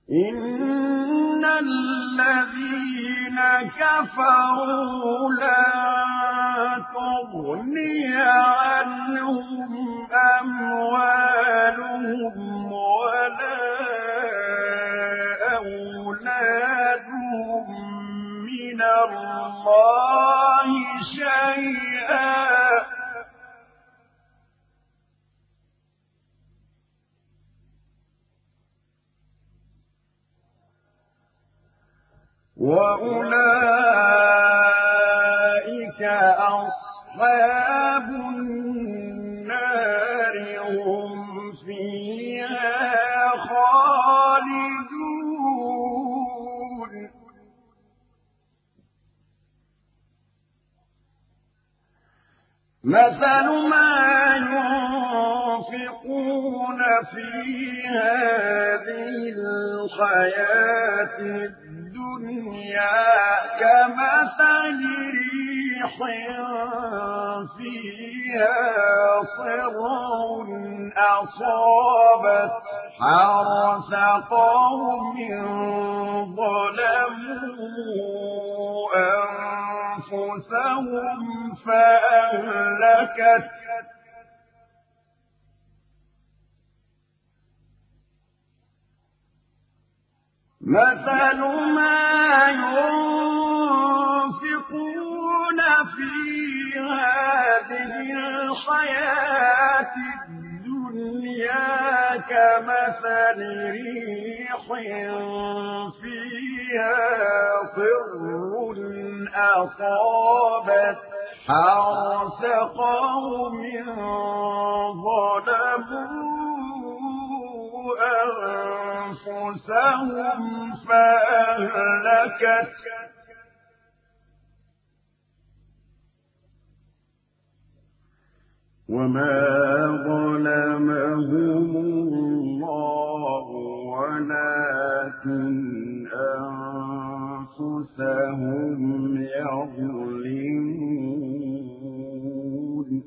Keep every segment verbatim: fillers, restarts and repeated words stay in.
إن الذين كفروا لا تغني عنهم أموالهم ولا أولادهم من الله شيئا وأولئك أصحاب النار هم فيها خالدون مثل ما ينفقون في هذه الحياة الدنيا كمثل ريح فيها صر أصابت حرث قوم ظلموا أنفسهم فأهلكت مثل ما ينفقون في هذه الحياة الدنيا كمثل ريح فيها صر أصابت حرث قوم ظلموا أنفسهم فأهلكت وما ظلمهم الله ولكن أنفسهم يظلمون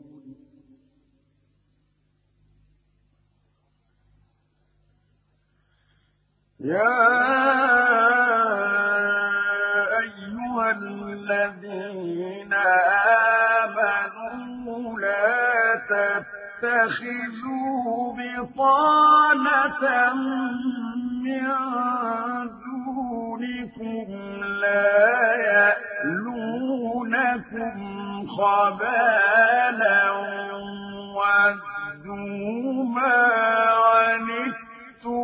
يا أيها الذين آمنوا لا تتخذوا بطانة من دونكم لا يألونكم خبالا ودوا ما عنتم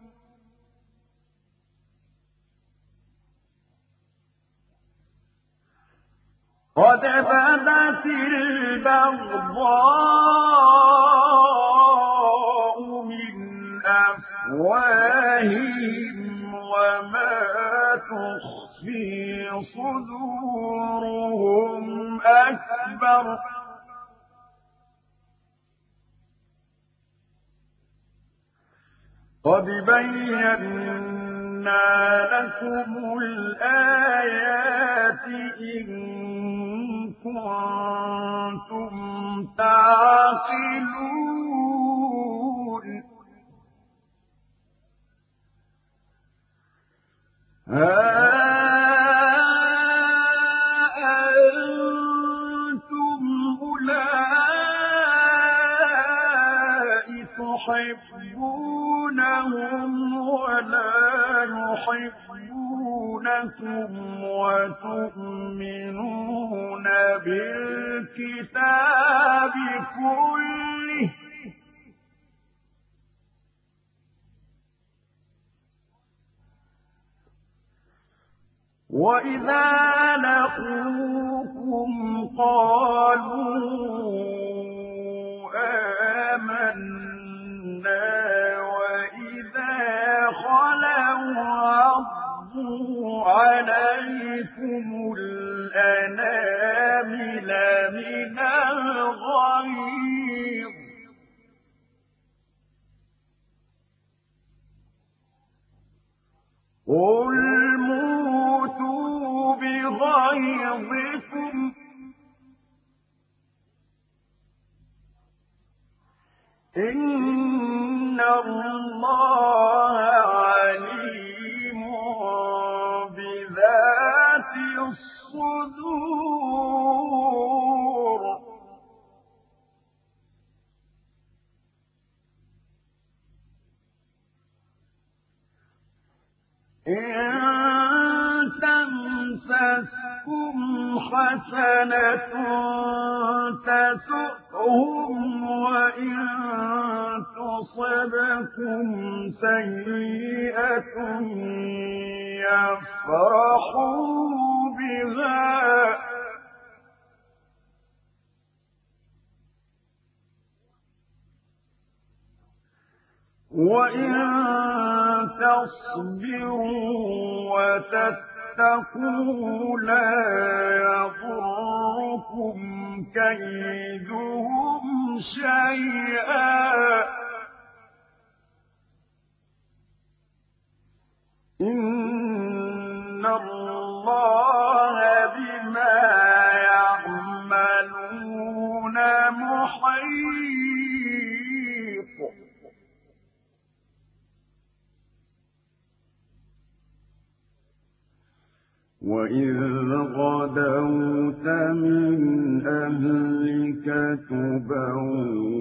قد بدت البغضاء من أفواههم وما تخفي صدورهم أكبر قد بينا لكم الآيات إن كنتم تعقلون ها أنتم أولئك تحبونهم ولا يحبونكم وتؤمنون بالكتاب كله وإذا لقوكم قالوا آمنا وإذا خلوا عضوا عليكم الأنامل من الغيظ قل موتوا بغيظكم إن الله عليم إن تمسسكم حسنة تسؤهم وإن تصبكم سيئة يفرحوا بها وإن تصبروا وتتقوا لا يضركم كيدهم شيئا إن الله بما يعملون محيط وإذ غدوت من أهلك تبوئ